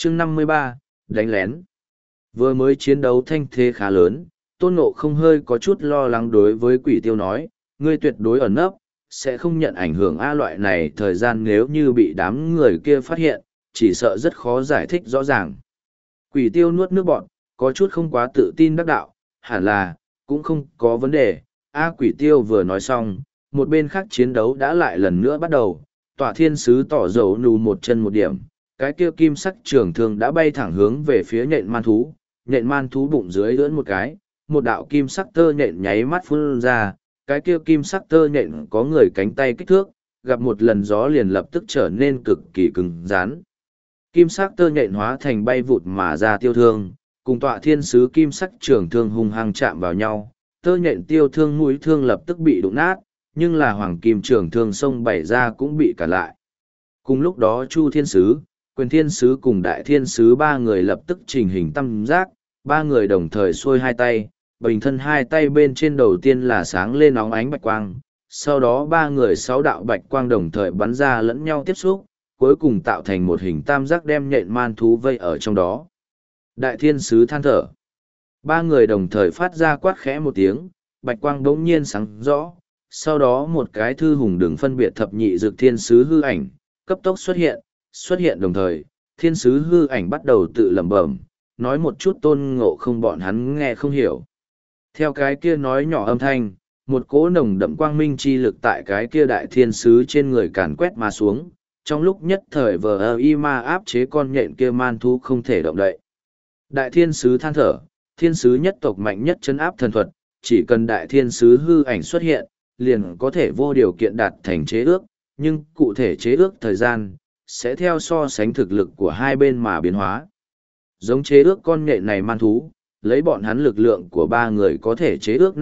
chương 53, đánh lén. Vừa mới chiến đấu thanh thế khá lớn, Tôn Ngộ không hơi có chút lo lắng đối với Quỷ Tiêu nói, ngươi tuyệt đối ẩn nấp, sẽ không nhận ảnh hưởng A loại này thời gian nếu như bị đám người kia phát hiện, chỉ sợ rất khó giải thích rõ ràng. Quỷ Tiêu nuốt nước bọt, có chút không quá tự tin đắc đạo, hẳn là, cũng không có vấn đề. A Quỷ Tiêu vừa nói xong, một bên khác chiến đấu đã lại lần nữa bắt đầu, Tọa Thiên Sứ tỏ dầu nù một chân một điểm, cái kia kim sắc trường thương đã bay thẳng hướng về phía nhện man thú bụng dưới lưỡn một cái, một đạo kim sắc tơ nhện nháy mắt phun ra, cái kia kim sắc tơ nhện có người cánh tay kích thước, gặp một lần gió liền lập tức trở nên cực kỳ cứng rắn. Kim sắc tơ nhện hóa thành bay vụt mà ra tiêu thương, cùng Tọa Thiên Sứ kim sắc trường thương hung hăng chạm vào nhau, tơ nhện tiêu thương mũi thương lập tức bị đụng nát, nhưng là hoàng kim trường thương sông bảy ra cũng bị cản lại. Cùng lúc đó Chu Thiên Sứ, Quyền Thiên Sứ cùng Đại Thiên Sứ ba người lập tức trình hình tam giác, ba người đồng thời xuôi hai tay, bình thân hai tay bên trên đầu tiên là sáng lên óng ánh bạch quang, sau đó ba người sáu đạo bạch quang đồng thời bắn ra lẫn nhau tiếp xúc, cuối cùng tạo thành một hình tam giác đem nhện man thú vây ở trong đó. Đại Thiên Sứ than thở. Ba người đồng thời phát ra quát khẽ một tiếng, bạch quang bỗng nhiên sáng rõ, sau đó một cái thư hùng đường phân biệt thập nhị dược thiên sứ hư ảnh, cấp tốc xuất hiện đồng thời, thiên sứ hư ảnh bắt đầu tự lẩm bẩm, nói một chút Tôn Ngộ không bọn hắn nghe không hiểu. Theo cái kia nói nhỏ âm thanh, một cỗ nồng đậm quang minh chi lực tại cái kia đại thiên sứ trên người càn quét mà xuống, trong lúc nhất thời vờ y ma áp chế con nhện kia man thú không thể động đậy. Đại thiên sứ than thở, thiên sứ nhất tộc mạnh nhất chấn áp thần thuật, chỉ cần đại thiên sứ hư ảnh xuất hiện, liền có thể vô điều kiện đạt thành chế ước, nhưng cụ thể chế ước thời gian, sẽ theo so sánh thực lực của hai bên mà biến hóa. Giống chế ước con nhện này man thú, lấy bọn hắn lực lượng của ba người có thể chế ước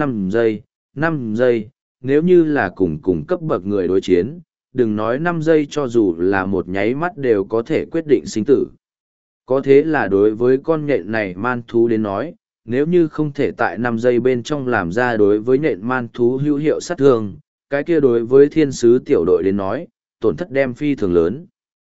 5 giây, nếu như là cùng cấp bậc người đối chiến, đừng nói 5 giây cho dù là một nháy mắt đều có thể quyết định sinh tử. Có thế là đối với con nhện này man thú đến nói, nếu như không thể tại 5 giây bên trong làm ra đối với nhện man thú hữu hiệu sát thương, cái kia đối với thiên sứ tiểu đội đến nói, tổn thất đem phi thường lớn.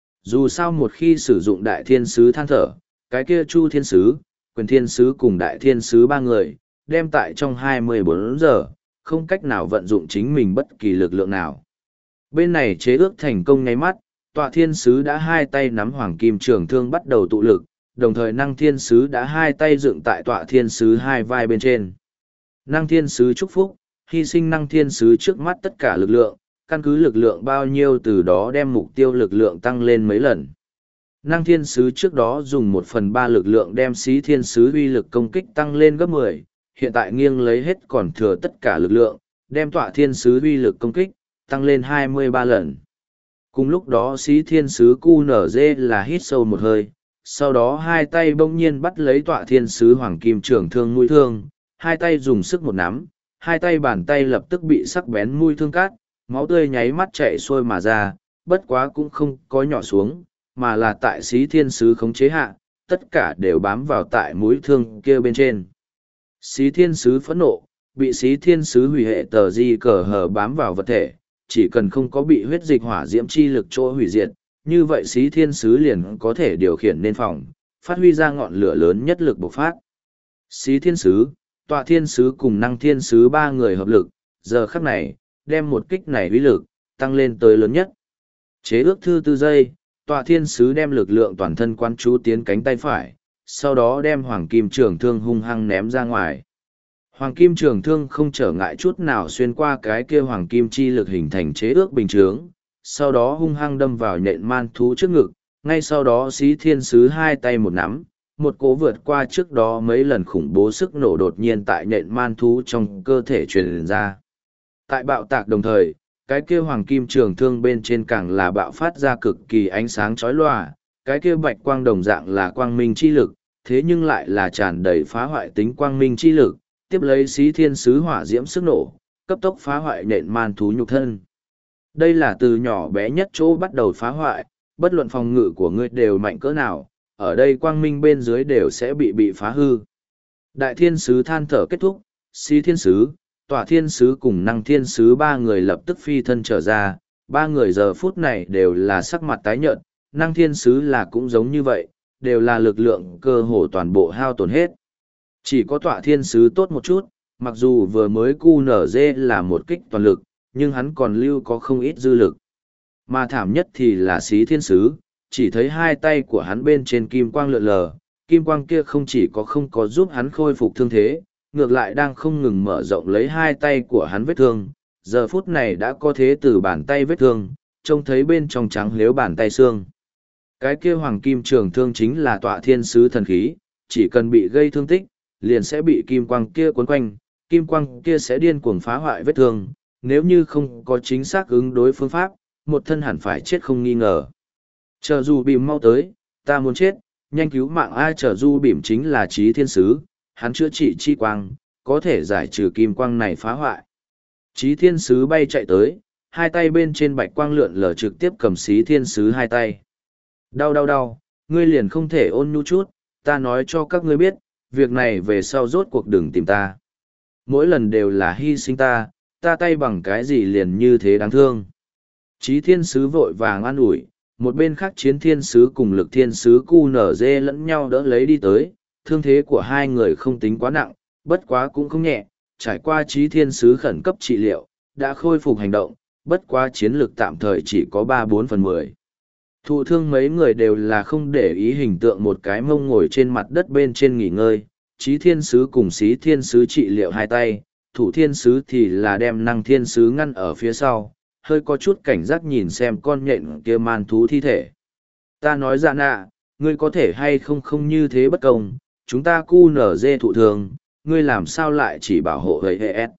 Dù sao một khi sử dụng đại thiên sứ than thở, cái kia Chu Thiên Sứ, Quyền Thiên Sứ cùng Đại Thiên Sứ ba người, đem tại trong 24 giờ, không cách nào vận dụng chính mình bất kỳ lực lượng nào. Bên này chế ước thành công nháy mắt, Tọa Thiên Sứ đã hai tay nắm hoàng kim trường thương bắt đầu tụ lực, đồng thời Năng Thiên Sứ đã hai tay dựng tại Tọa Thiên Sứ hai vai bên trên. Năng Thiên Sứ chúc phúc, hy sinh Năng Thiên Sứ trước mắt tất cả lực lượng, căn cứ lực lượng bao nhiêu từ đó đem mục tiêu lực lượng tăng lên mấy lần. Năng Thiên Sứ trước đó dùng 1/3 lực lượng đem Xí Thiên Sứ uy lực công kích tăng lên gấp 10, hiện tại nghiêng lấy hết còn thừa tất cả lực lượng, đem Tọa Thiên Sứ uy lực công kích tăng lên 23 lần. Cùng lúc đó Xí Thiên Sứ QNZ là hít sâu một hơi, sau đó hai tay bỗng nhiên bắt lấy Tọa Thiên Sứ hoàng kim trường thương mũi thương, hai tay dùng sức một nắm, hai tay bàn tay lập tức bị sắc bén mũi thương cắt, máu tươi nháy mắt chảy xuôi mà ra, bất quá cũng không có nhỏ xuống, mà là tại Xí Thiên Sứ khống chế hạ, tất cả đều bám vào tại mũi thương kia bên trên. Xí Thiên Sứ phẫn nộ, bị Xí Thiên Sứ hủy hệ tờ di cờ hờ bám vào vật thể, chỉ cần không có bị huyết dịch hỏa diễm chi lực chỗ hủy diệt, như vậy Xí Thiên Sứ liền có thể điều khiển nên phòng, phát huy ra ngọn lửa lớn nhất lực bộc phát. Xí Thiên Sứ, Tọa Thiên Sứ cùng Năng Thiên Sứ ba người hợp lực, giờ khắc này, đem một kích này uy lực, tăng lên tới lớn nhất. Chế ước thứ 4 giây, Tọa Thiên Sứ đem lực lượng toàn thân quán chú tiến cánh tay phải, sau đó đem hoàng kim trường thương hung hăng ném ra ngoài. Hoàng kim trường thương không trở ngại chút nào xuyên qua cái kia hoàng kim chi lực hình thành chế ước bình chướng, sau đó hung hăng đâm vào nhện man thú trước ngực, ngay sau đó Xí Thiên Sứ hai tay một nắm, một cỗ vượt qua trước đó mấy lần khủng bố sức nổ đột nhiên tại nhện man thú trong cơ thể truyền ra. Tại bạo tạc đồng thời, cái kia hoàng kim trường thương bên trên càng là bạo phát ra cực kỳ ánh sáng chói lòa, cái kia bạch quang đồng dạng là quang minh chi lực, thế nhưng lại là tràn đầy phá hoại tính quang minh chi lực, tiếp lấy Xí Thiên Sứ hỏa diễm sức nổ, cấp tốc phá hoại nện man thú nhục thân. Đây là từ nhỏ bé nhất chỗ bắt đầu phá hoại, bất luận phòng ngự của ngươi đều mạnh cỡ nào, ở đây quang minh bên dưới đều sẽ bị phá hư. Đại Thiên Sứ than thở kết thúc, Xí Thiên Sứ, Tọa Thiên Sứ cùng Năng Thiên Sứ ba người lập tức phi thân trở ra, ba người giờ phút này đều là sắc mặt tái nhợt, Năng Thiên Sứ là cũng giống như vậy, đều là lực lượng cơ hồ toàn bộ hao tổn hết. Chỉ có tọa thiên sứ tốt một chút, mặc dù vừa mới QNZ là một kích toàn lực, nhưng hắn còn lưu có không ít dư lực. Mà thảm nhất thì là xí thiên sứ, chỉ thấy hai tay của hắn bên trên kim quang lượn lờ, kim quang kia không chỉ có không có giúp hắn khôi phục thương thế, ngược lại đang không ngừng mở rộng lấy hai tay của hắn vết thương, giờ phút này đã có thế từ bàn tay vết thương, trông thấy bên trong trắng lếu bàn tay xương. Cái kia hoàng kim trường thương chính là tọa thiên sứ thần khí, chỉ cần bị gây thương tích, liền sẽ bị kim quang kia cuốn quanh, kim quang kia sẽ điên cuồng phá hoại vết thương, nếu như không có chính xác ứng đối phương pháp, một thân hẳn phải chết không nghi ngờ. Chờ dù bìm mau tới, ta muốn chết, nhanh cứu mạng ai. Chờ du bìm chính là trí thiên sứ, hắn chữa trị chi quang, có thể giải trừ kim quang này phá hoại. Trí thiên sứ bay chạy tới, hai tay bên trên bạch quang lượn lờ trực tiếp cầm xí thiên sứ hai tay. Đau đau đau, ngươi liền không thể ôn nhu chút, ta nói cho các ngươi biết, việc này về sau rốt cuộc đừng tìm ta. Mỗi lần đều là hy sinh ta tay bằng cái gì liền như thế đáng thương. Trí thiên sứ vội vàng an ủi, một bên khác chiến thiên sứ cùng lực thiên sứ QNZ lẫn nhau đỡ lấy đi tới, thương thế của hai người không tính quá nặng, bất quá cũng không nhẹ, trải qua trí thiên sứ khẩn cấp trị liệu, đã khôi phục hành động, bất quá chiến lực tạm thời chỉ có 3/4/10. Thụ thương mấy người đều là không để ý hình tượng một cái mông ngồi trên mặt đất bên trên nghỉ ngơi, trí thiên sứ cùng xí thiên sứ trị liệu hai tay, thủ thiên sứ thì là đem năng thiên sứ ngăn ở phía sau, hơi có chút cảnh giác nhìn xem con nhện kia man thú thi thể. Ta nói dạ nạ, ngươi có thể hay không không như thế bất công, chúng ta QNZ thụ thường, ngươi làm sao lại chỉ bảo hộ vậy hệ S.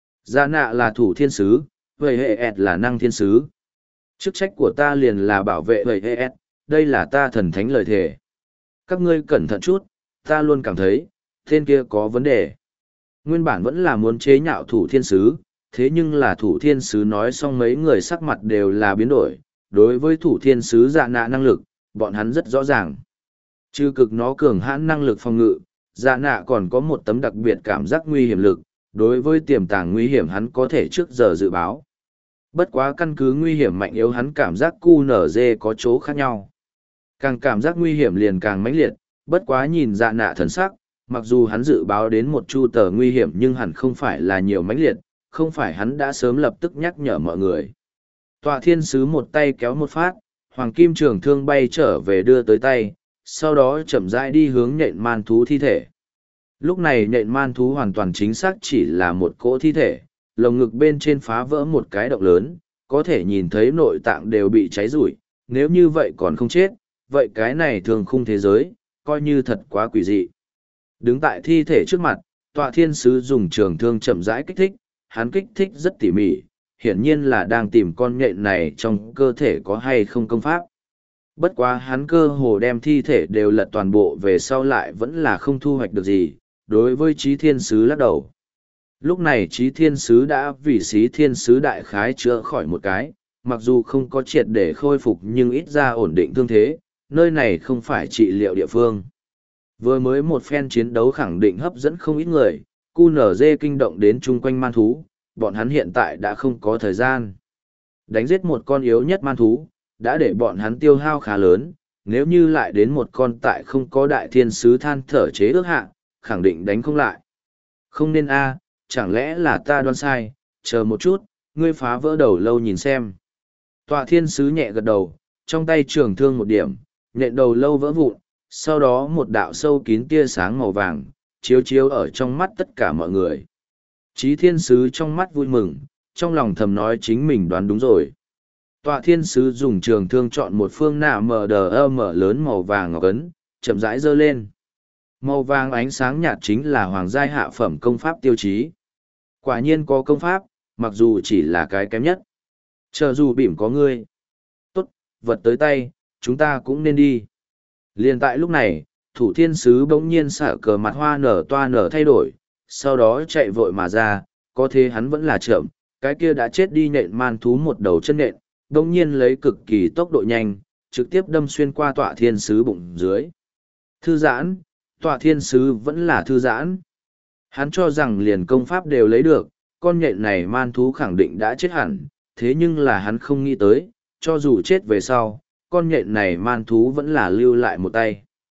Dạ nạ là thủ thiên sứ, vậy hệ S là năng thiên sứ. Chức trách của ta liền là bảo vệ vậy hệ S, đây là ta thần thánh lời thề. Các ngươi cẩn thận chút, ta luôn cảm thấy, tên kia có vấn đề. Nguyên bản vẫn là muốn chế nhạo thủ thiên sứ, thế nhưng là thủ thiên sứ nói xong mấy người sắc mặt đều là biến đổi. Đối với thủ thiên sứ dạ nạ năng lực, bọn hắn rất rõ ràng. Trừ cực nó cường hãn năng lực phòng ngự, dạ nạ còn có một tấm đặc biệt cảm giác nguy hiểm lực, đối với tiềm tàng nguy hiểm hắn có thể trước giờ dự báo. Bất quá căn cứ nguy hiểm mạnh yếu hắn cảm giác QNZ có chỗ khác nhau. Càng cảm giác nguy hiểm liền càng mãnh liệt, bất quá nhìn dạ nạ thần sắc, mặc dù hắn dự báo đến một chu tờ nguy hiểm nhưng hẳn không phải là nhiều mãnh liệt, không phải hắn đã sớm lập tức nhắc nhở mọi người. Tọa thiên sứ một tay kéo một phát, hoàng kim trường thương bay trở về đưa tới tay, sau đó chậm rãi đi hướng nhện man thú thi thể. Lúc này nhện man thú hoàn toàn chính xác chỉ là một cỗ thi thể, lồng ngực bên trên phá vỡ một cái động lớn, có thể nhìn thấy nội tạng đều bị cháy rủi, nếu như vậy còn không chết, vậy cái này thường khung thế giới, coi như thật quá quỷ dị. Đứng tại thi thể trước mặt, tọa thiên sứ dùng trường thương chậm rãi kích thích, hắn kích thích rất tỉ mỉ, hiển nhiên là đang tìm con nhện này trong cơ thể có hay không công pháp. Bất quá hắn cơ hồ đem thi thể đều lật toàn bộ về sau lại vẫn là không thu hoạch được gì, đối với trí thiên sứ lắc đầu. Lúc này trí thiên sứ đã vì xí thiên sứ đại khái chữa khỏi một cái, mặc dù không có triệt để khôi phục nhưng ít ra ổn định thương thế, nơi này không phải trị liệu địa phương. Vừa mới một phen chiến đấu khẳng định hấp dẫn không ít người, QNZ kinh động đến chung quanh man thú, bọn hắn hiện tại đã không có thời gian. Đánh giết một con yếu nhất man thú, đã để bọn hắn tiêu hao khá lớn, nếu như lại đến một con tại không có đại thiên sứ than thở chế ước hạ, khẳng định đánh không lại. Không nên a, chẳng lẽ là ta đoán sai, chờ một chút, ngươi phá vỡ đầu lâu nhìn xem. Tọa thiên sứ nhẹ gật đầu, trong tay trường thương một điểm, nhện đầu lâu vỡ vụn, sau đó một đạo sâu kín tia sáng màu vàng, chiếu chiếu ở trong mắt tất cả mọi người. Chí thiên sứ trong mắt vui mừng, trong lòng thầm nói chính mình đoán đúng rồi. Tọa thiên sứ dùng trường thương chọn một phương nạ mở lớn màu vàng ngọc ấn, chậm rãi giơ lên. Màu vàng ánh sáng nhạt chính là hoàng giai hạ phẩm công pháp tiêu chí. Quả nhiên có công pháp, mặc dù chỉ là cái kém nhất. Chờ dù bỉm có ngươi. Tốt, vật tới tay, chúng ta cũng nên đi. Liền tại lúc này, thủ thiên sứ bỗng nhiên xả cờ mặt hoa nở toa nở thay đổi, sau đó chạy vội mà ra, có thế hắn vẫn là chậm, cái kia đã chết đi nhện man thú một đầu chân nện, bỗng nhiên lấy cực kỳ tốc độ nhanh, trực tiếp đâm xuyên qua tọa thiên sứ bụng dưới. Thư giãn, tọa thiên sứ vẫn là thư giãn. Hắn cho rằng liền công pháp đều lấy được, con nhện này man thú khẳng định đã chết hẳn, thế nhưng là hắn không nghĩ tới, cho dù chết về sau, con nhện này man thú vẫn là lưu lại một tay.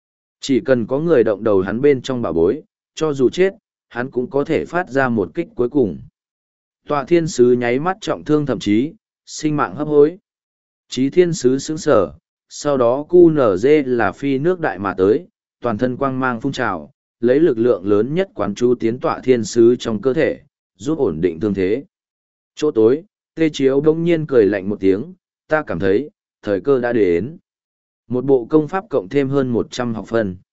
Chỉ cần có người động đầu hắn bên trong bảo bối, cho dù chết, hắn cũng có thể phát ra một kích cuối cùng. Tọa thiên sứ nháy mắt trọng thương thậm chí, sinh mạng hấp hối. Chí thiên sứ sững sở, sau đó QNZ là phi nước đại mà tới, toàn thân quang mang phun trào, lấy lực lượng lớn nhất quán chú tiến tọa thiên sứ trong cơ thể, giúp ổn định thương thế. Chỗ tối, Tê Chiếu bỗng nhiên cười lạnh một tiếng, ta cảm thấy, thời cơ đã đến. Một bộ công pháp cộng thêm hơn 100 học phần.